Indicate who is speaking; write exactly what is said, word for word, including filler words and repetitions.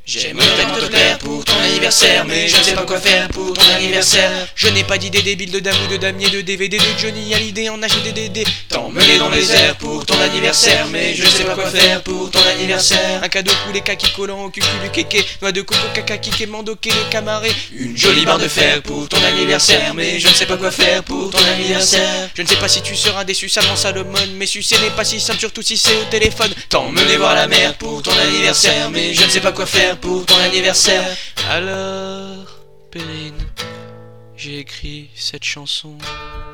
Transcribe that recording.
Speaker 1: J'aimerais tellement te plaire pour ton anniversaire, mais je ne sais pas quoi faire pour ton anniversaire.
Speaker 2: Je n'ai pas d'idée débile de dame ou de damier, de D V D de Johnny Hallyday en H D D D.
Speaker 1: T'emmener dans les airs pour ton anniversaire, mais je ne sais pas quoi faire pour ton anniversaire.
Speaker 2: Un cadeau coulé kaki collant au cucu du kéké, noix de coco caca kiké mandoké le camaré.
Speaker 1: Une jolie barre de fer pour ton anniversaire, mais je ne sais pas quoi faire pour ton anniversaire.
Speaker 2: Je ne sais pas si tu seras déçu, salement Salomon, mais sucer n'est pas si simple, surtout si c'est au téléphone.
Speaker 1: T'emmener voir la mer pour ton anniversaire, mais je ne sais pas quoi faire pour ton anniversaire.
Speaker 2: Alors, Perrine, j'ai écrit cette chanson